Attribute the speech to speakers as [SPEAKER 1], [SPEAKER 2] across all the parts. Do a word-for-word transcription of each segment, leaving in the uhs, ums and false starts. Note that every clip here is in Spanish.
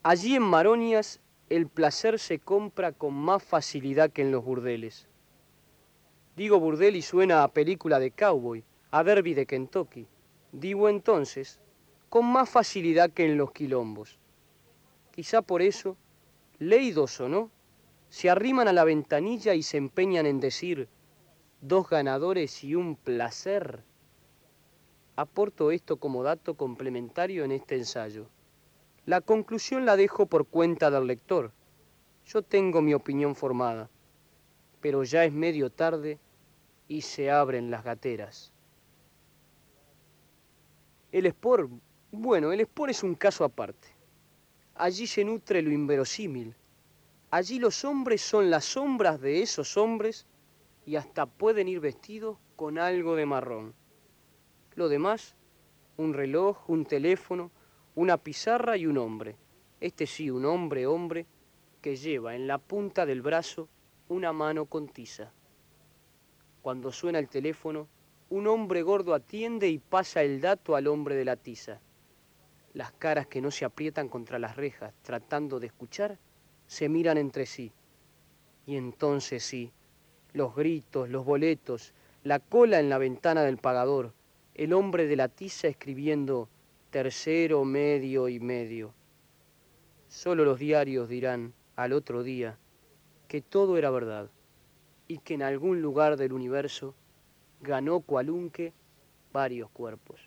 [SPEAKER 1] Allí en Maronias el placer se compra con más facilidad que en los burdeles. Digo burdel y suena a película de cowboy, a derby de Kentucky. Digo entonces, con más facilidad que en los quilombos. Quizá por eso, leídos o no, se arriman a la ventanilla y se empeñan en decir dos ganadores y un placer. Aporto esto como dato complementario en este ensayo. La conclusión la dejo por cuenta del lector. Yo tengo mi opinión formada, pero ya es medio tarde y se abren las gateras. El sport, bueno, el sport es un caso aparte. Allí se nutre lo inverosímil. Allí los hombres son las sombras de esos hombres y hasta pueden ir vestidos con algo de marrón. Lo demás, un reloj, un teléfono, una pizarra y un hombre. Este sí, un hombre, hombre, que lleva en la punta del brazo una mano con tiza. Cuando suena el teléfono, un hombre gordo atiende y pasa el dato al hombre de la tiza. Las caras que no se aprietan contra las rejas, tratando de escuchar, se miran entre sí. Y entonces sí, los gritos, los boletos, la cola en la ventana del pagador, el hombre de la tiza escribiendo tercero, medio y medio. Solo los diarios dirán al otro día que todo era verdad y que en algún lugar del universo ganó cualunque varios cuerpos.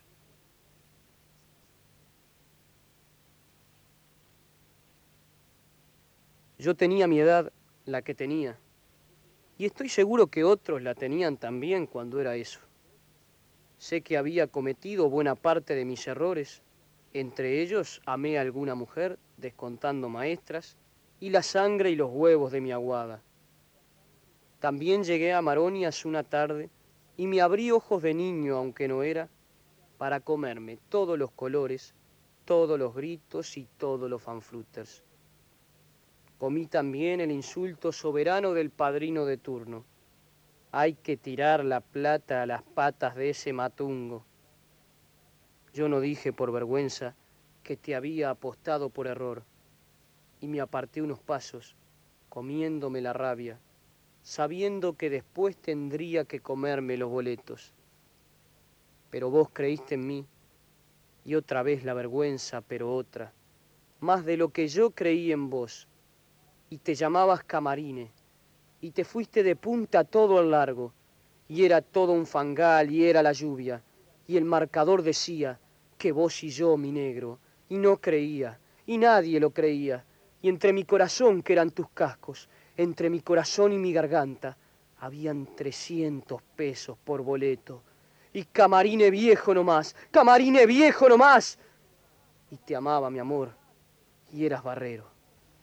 [SPEAKER 1] Yo tenía mi edad, la que tenía, y estoy seguro que otros la tenían también cuando era eso. Sé que había cometido buena parte de mis errores, entre ellos amé a alguna mujer, descontando maestras, y la sangre y los huevos de mi aguada. También llegué a Maronias una tarde y me abrí ojos de niño, aunque no era, para comerme todos los colores, todos los gritos y todos los fanfluters. Comí también el insulto soberano del padrino de turno. Hay que tirar la plata a las patas de ese matungo. Yo no dije por vergüenza que te había apostado por error y me aparté unos pasos, comiéndome la rabia, sabiendo que después tendría que comerme los boletos. Pero vos creíste en mí y otra vez la vergüenza, pero otra, más de lo que yo creí en vos. Y te llamabas Camarine, y te fuiste de punta todo el largo, y era todo un fangal, y era la lluvia, y el marcador decía que vos y yo, mi negro, y no creía, y nadie lo creía, y entre mi corazón, que eran tus cascos, entre mi corazón y mi garganta, habían trescientos pesos por boleto, y Camarine viejo nomás, Camarine viejo nomás, y te amaba, mi amor, y eras barrero.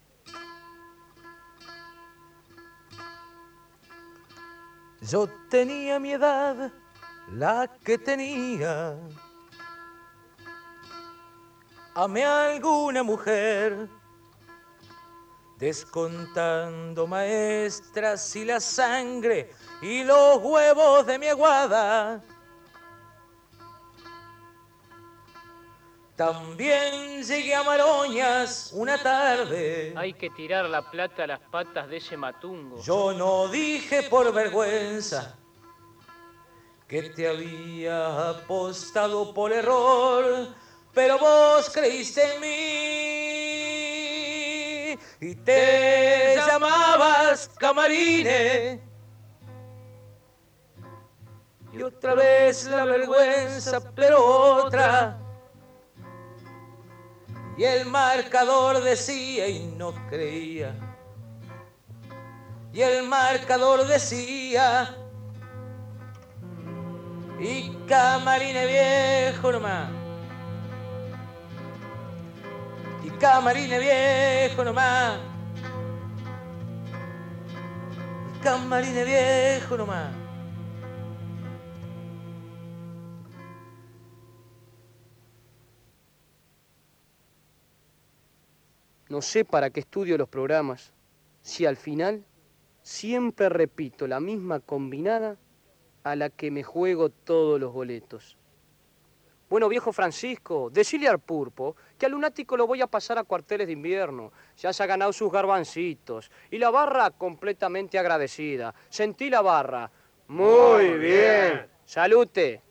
[SPEAKER 2] Yo tenía mi edad, la que tenía. Amé a alguna mujer, descontando maestras y la sangre y los huevos de mi aguada. También llegué a Maronias una tarde.
[SPEAKER 1] Hay que tirar la plata a las patas de ese matungo.
[SPEAKER 2] Yo no dije por vergüenza que te había apostado por error, pero vos creíste en mí y te llamabas Camarine. Y otra vez la vergüenza, pero otra. Y el marcador decía y no creía. Y el marcador decía, y Camarine viejo nomás. Y Camarine viejo nomás. Y Camarine viejo nomás.
[SPEAKER 1] No sé para qué estudio los programas, si al final siempre repito la misma combinada a la que me juego todos los boletos. Bueno, viejo Francisco, decile al pulpo que al lunático lo voy a pasar a cuarteles de invierno. Ya se ha ganado sus garbancitos. Y la barra completamente agradecida. Sentí la barra. Muy bien. Salute.